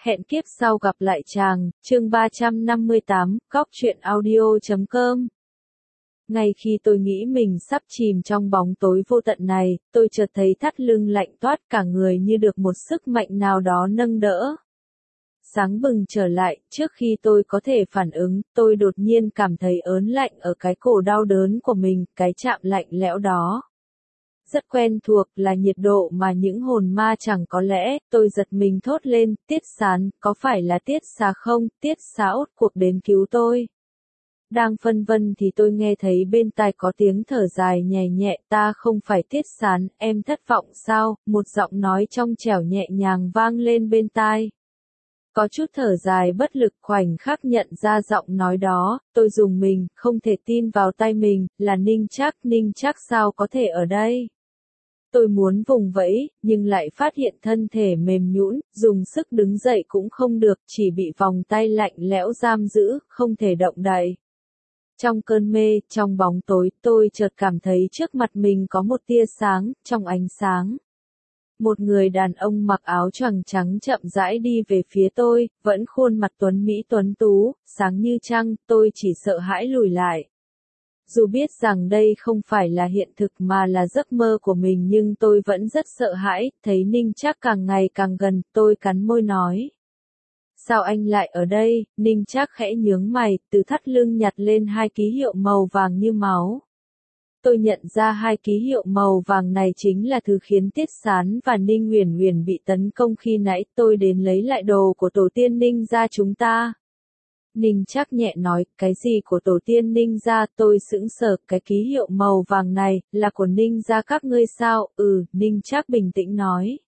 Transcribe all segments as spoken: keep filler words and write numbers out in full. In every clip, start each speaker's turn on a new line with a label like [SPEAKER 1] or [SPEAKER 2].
[SPEAKER 1] Hẹn kiếp sau gặp lại chàng, chương ba trăm năm mươi tám, góc truyện audio chấm com. Ngay khi tôi nghĩ mình sắp chìm trong bóng tối vô tận này, tôi chợt thấy thắt lưng lạnh toát, cả người như được một sức mạnh nào đó nâng đỡ. Sáng bừng trở lại, trước khi tôi có thể phản ứng, tôi đột nhiên cảm thấy ớn lạnh ở cái cổ đau đớn của mình, cái chạm lạnh lẽo đó. Rất quen thuộc, là nhiệt độ mà những hồn ma chẳng có lẽ. Tôi giật mình thốt lên, Tiết Sán, có phải là Tiết Xà không? Tiết Xà ốt cuộc đến cứu tôi. Đang phân vân thì tôi nghe thấy bên tai có tiếng thở dài nhẹ nhẹ, ta không phải Tiết Sán, em thất vọng sao? Một giọng nói trong trẻo nhẹ nhàng vang lên bên tai. Có chút thở dài bất lực, khoảnh khắc nhận ra giọng nói đó, tôi rùng mình, không thể tin vào tai mình, là Ninh Trác. Ninh Trác sao có thể ở đây? Tôi muốn vùng vẫy, nhưng lại phát hiện thân thể mềm nhũn, dùng sức đứng dậy cũng không được, chỉ bị vòng tay lạnh lẽo giam giữ, không thể động đậy. Trong cơn mê, trong bóng tối, tôi chợt cảm thấy trước mặt mình có một tia sáng, trong ánh sáng. Một người đàn ông mặc áo choàng trắng chậm rãi đi về phía tôi, vẫn khuôn mặt tuấn mỹ tuấn tú, sáng như trăng, tôi chỉ sợ hãi lùi lại. Dù biết rằng đây không phải là hiện thực mà là giấc mơ của mình nhưng tôi vẫn rất sợ hãi, thấy Ninh Trác càng ngày càng gần, tôi cắn môi nói. Sao anh lại ở đây? Ninh Trác khẽ nhướng mày, từ thắt lưng nhặt lên hai ký hiệu màu vàng như máu. Tôi nhận ra hai ký hiệu màu vàng này chính là thứ khiến Tiết Sán và Ninh Uyển Uyển bị tấn công khi nãy. Tôi đến lấy lại đồ của tổ tiên Ninh gia chúng ta. Ninh Trác nhẹ nói, cái gì của tổ tiên Ninh gia? Tôi sững sờ, cái ký hiệu màu vàng này, là của Ninh gia các ngươi sao? Ừ, Ninh Trác bình tĩnh nói.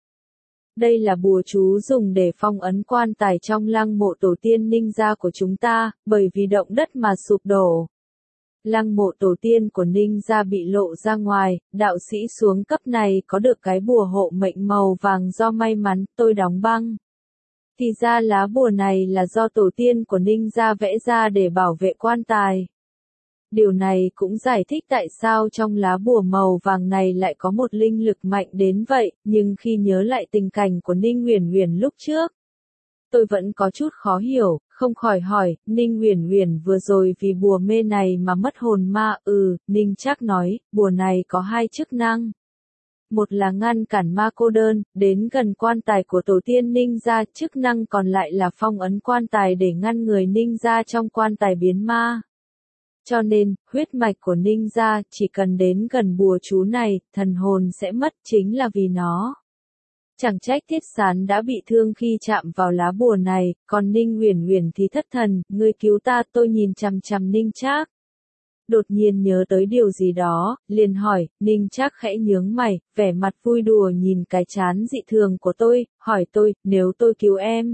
[SPEAKER 1] Đây là bùa chú dùng để phong ấn quan tài trong lăng mộ tổ tiên Ninh gia của chúng ta, bởi vì động đất mà sụp đổ. Lăng mộ tổ tiên của Ninh gia bị lộ ra ngoài, đạo sĩ xuống cấp này có được cái bùa hộ mệnh màu vàng do may mắn, tôi đóng băng. Thì ra lá bùa này là do tổ tiên của Ninh gia vẽ ra để bảo vệ quan tài. Điều này cũng giải thích tại sao trong lá bùa màu vàng này lại có một linh lực mạnh đến vậy, nhưng khi nhớ lại tình cảnh của Ninh Uyển Uyển lúc trước, tôi vẫn có chút khó hiểu, không khỏi hỏi, Ninh Uyển Uyển vừa rồi vì bùa mê này mà mất hồn ma. Ừ, Ninh Trác nói, bùa này có hai chức năng. Một là ngăn cản ma cô đơn, đến gần quan tài của tổ tiên Ninh gia, chức năng còn lại là phong ấn quan tài để ngăn người Ninh gia trong quan tài biến ma. Cho nên, huyết mạch của Ninh gia, chỉ cần đến gần bùa chú này, thần hồn sẽ mất, chính là vì nó. Chẳng trách Tiết Sán đã bị thương khi chạm vào lá bùa này, còn Ninh Uyển Uyển thì thất thần, ngươi cứu ta. Tôi nhìn chằm chằm Ninh Trác. Đột nhiên nhớ tới điều gì đó, liền hỏi. Ninh Trác khẽ nhướng mày, vẻ mặt vui đùa nhìn cái trán dị thường của tôi, hỏi tôi, nếu tôi cứu em,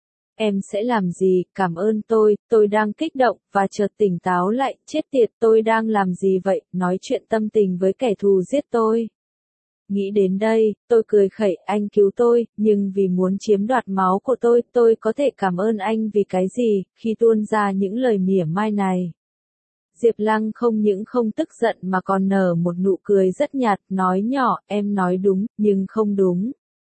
[SPEAKER 1] em sẽ làm gì? Cảm ơn tôi, tôi đang kích động, và chợt tỉnh táo lại, chết tiệt, tôi đang làm gì vậy, nói chuyện tâm tình với kẻ thù giết tôi. Nghĩ đến đây, tôi cười khẩy, anh cứu tôi, nhưng vì muốn chiếm đoạt máu của tôi, tôi có thể cảm ơn anh vì cái gì, khi tuôn ra những lời mỉa mai này. Diệp Lăng không những không tức giận mà còn nở một nụ cười rất nhạt, nói nhỏ, em nói đúng, nhưng không đúng.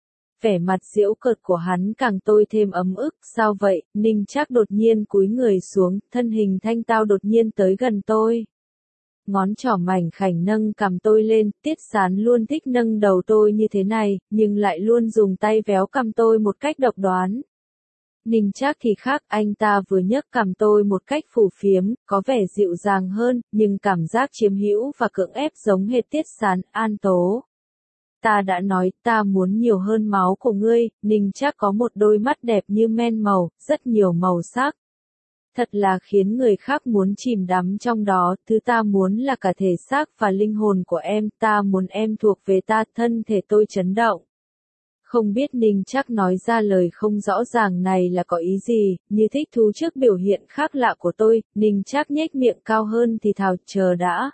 [SPEAKER 1] Vẻ mặt giễu cợt của hắn càng tôi thêm ấm ức, sao vậy? Ninh Trác đột nhiên cúi người xuống, thân hình thanh tao đột nhiên tới gần tôi. Ngón trỏ mảnh khảnh nâng cằm tôi lên, Tiết Sán luôn thích nâng đầu tôi như thế này, nhưng lại luôn dùng tay véo cằm tôi một cách độc đoán. Ninh Trác thì khác, anh ta vừa nhấc cằm tôi một cách phù phiếm, có vẻ dịu dàng hơn, nhưng cảm giác chiếm hữu và cưỡng ép giống hệt Tiết Sán. An Tố, ta đã nói, ta muốn nhiều hơn máu của ngươi. Ninh Trác có một đôi mắt đẹp như men màu, rất nhiều màu sắc. Thật là khiến người khác muốn chìm đắm trong đó, thứ ta muốn là cả thể xác và linh hồn của em, ta muốn em thuộc về ta. Thân thể tôi chấn động. Không biết Ninh Trác nói ra lời không rõ ràng này là có ý gì, như thích thú trước biểu hiện khác lạ của tôi. Ninh Trác nhếch miệng cao hơn thì thào, chờ đã.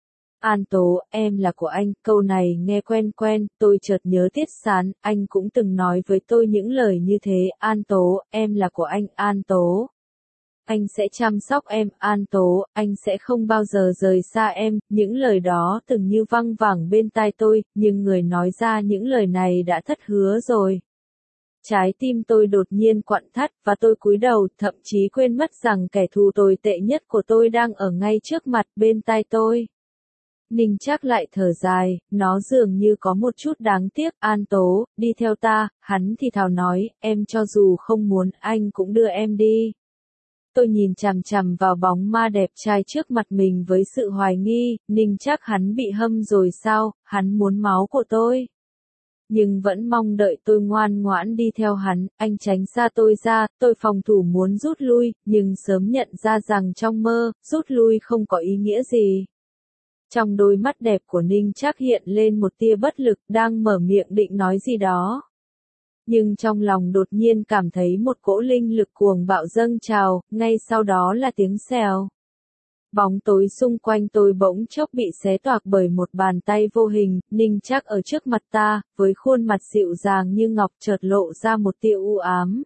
[SPEAKER 1] An Tố, em là của anh, câu này nghe quen quen, tôi chợt nhớ Tiết Sán, anh cũng từng nói với tôi những lời như thế. An Tố, em là của anh. An Tố, anh sẽ chăm sóc em. An Tố, anh sẽ không bao giờ rời xa em. Những lời đó từng như văng vẳng bên tai tôi, nhưng người nói ra những lời này đã thất hứa rồi. Trái tim tôi đột nhiên quặn thắt và tôi cúi đầu, thậm chí quên mất rằng kẻ thù tồi tệ nhất của tôi đang ở ngay trước mặt bên tai tôi. Ninh Trác lại thở dài, nó dường như có một chút đáng tiếc. An Tố, đi theo ta, hắn thì thào nói, em cho dù không muốn anh cũng đưa em đi. Tôi nhìn chằm chằm vào bóng ma đẹp trai trước mặt mình với sự hoài nghi, Ninh Trác hắn bị hâm rồi sao, hắn muốn máu của tôi. Nhưng vẫn mong đợi tôi ngoan ngoãn đi theo hắn, anh tránh xa tôi ra, tôi phòng thủ muốn rút lui, nhưng sớm nhận ra rằng trong mơ, rút lui không có ý nghĩa gì. Trong đôi mắt đẹp của Ninh Trác hiện lên một tia bất lực, đang mở miệng định nói gì đó. Nhưng trong lòng đột nhiên cảm thấy một cỗ linh lực cuồng bạo dâng trào, ngay sau đó là tiếng xèo. Bóng tối xung quanh tôi bỗng chốc bị xé toạc bởi một bàn tay vô hình, Ninh Trác ở trước mặt ta, với khuôn mặt dịu dàng như ngọc chợt lộ ra một tia u ám.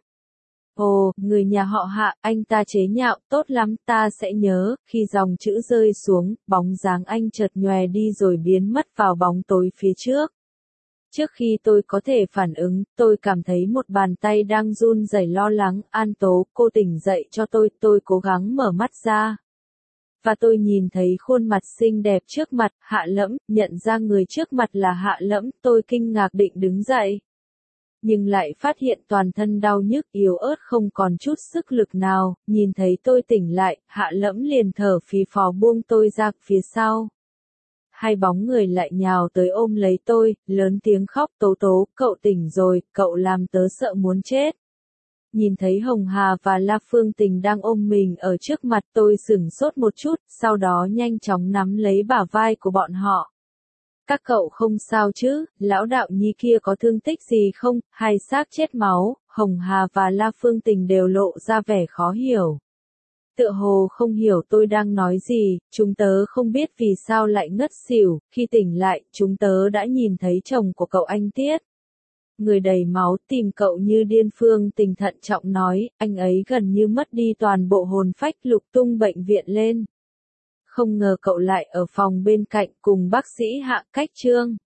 [SPEAKER 1] Ồ, người nhà họ Hạ, anh ta chế nhạo, tốt lắm, ta sẽ nhớ. Khi dòng chữ rơi xuống, bóng dáng anh chợt nhòe đi rồi biến mất vào bóng tối phía trước. Trước khi tôi có thể phản ứng, tôi cảm thấy một bàn tay đang run rẩy lo lắng. An Tố, cô tỉnh dậy cho tôi, tôi cố gắng mở mắt ra. Và tôi nhìn thấy khuôn mặt xinh đẹp trước mặt, Hạ Lẫm, nhận ra người trước mặt là Hạ Lẫm, tôi kinh ngạc định đứng dậy. Nhưng lại phát hiện toàn thân đau nhức yếu ớt không còn chút sức lực nào, nhìn thấy tôi tỉnh lại, Hạ Lẫm liền thở phì phò buông tôi ra phía sau. Hai bóng người lại nhào tới ôm lấy tôi, lớn tiếng khóc Tố Tố, cậu tỉnh rồi, cậu làm tớ sợ muốn chết. Nhìn thấy Hồng Hà và La Phương Tình đang ôm mình ở trước mặt tôi sửng sốt một chút, sau đó nhanh chóng nắm lấy bả vai của bọn họ. Các cậu không sao chứ, lão đạo nhi kia có thương tích gì không, hay xác chết máu, Hồng Hà và La Phương Tình đều lộ ra vẻ khó hiểu. Tựa hồ không hiểu tôi đang nói gì, chúng tớ không biết vì sao lại ngất xỉu, khi tỉnh lại, chúng tớ đã nhìn thấy chồng của cậu anh Tiết. Người đầy máu tìm cậu như điên. Phương Tình thận trọng nói, anh ấy gần như mất đi toàn bộ hồn phách, lục tung bệnh viện lên. Không ngờ cậu lại ở phòng bên cạnh cùng bác sĩ Hạ Cách Trương.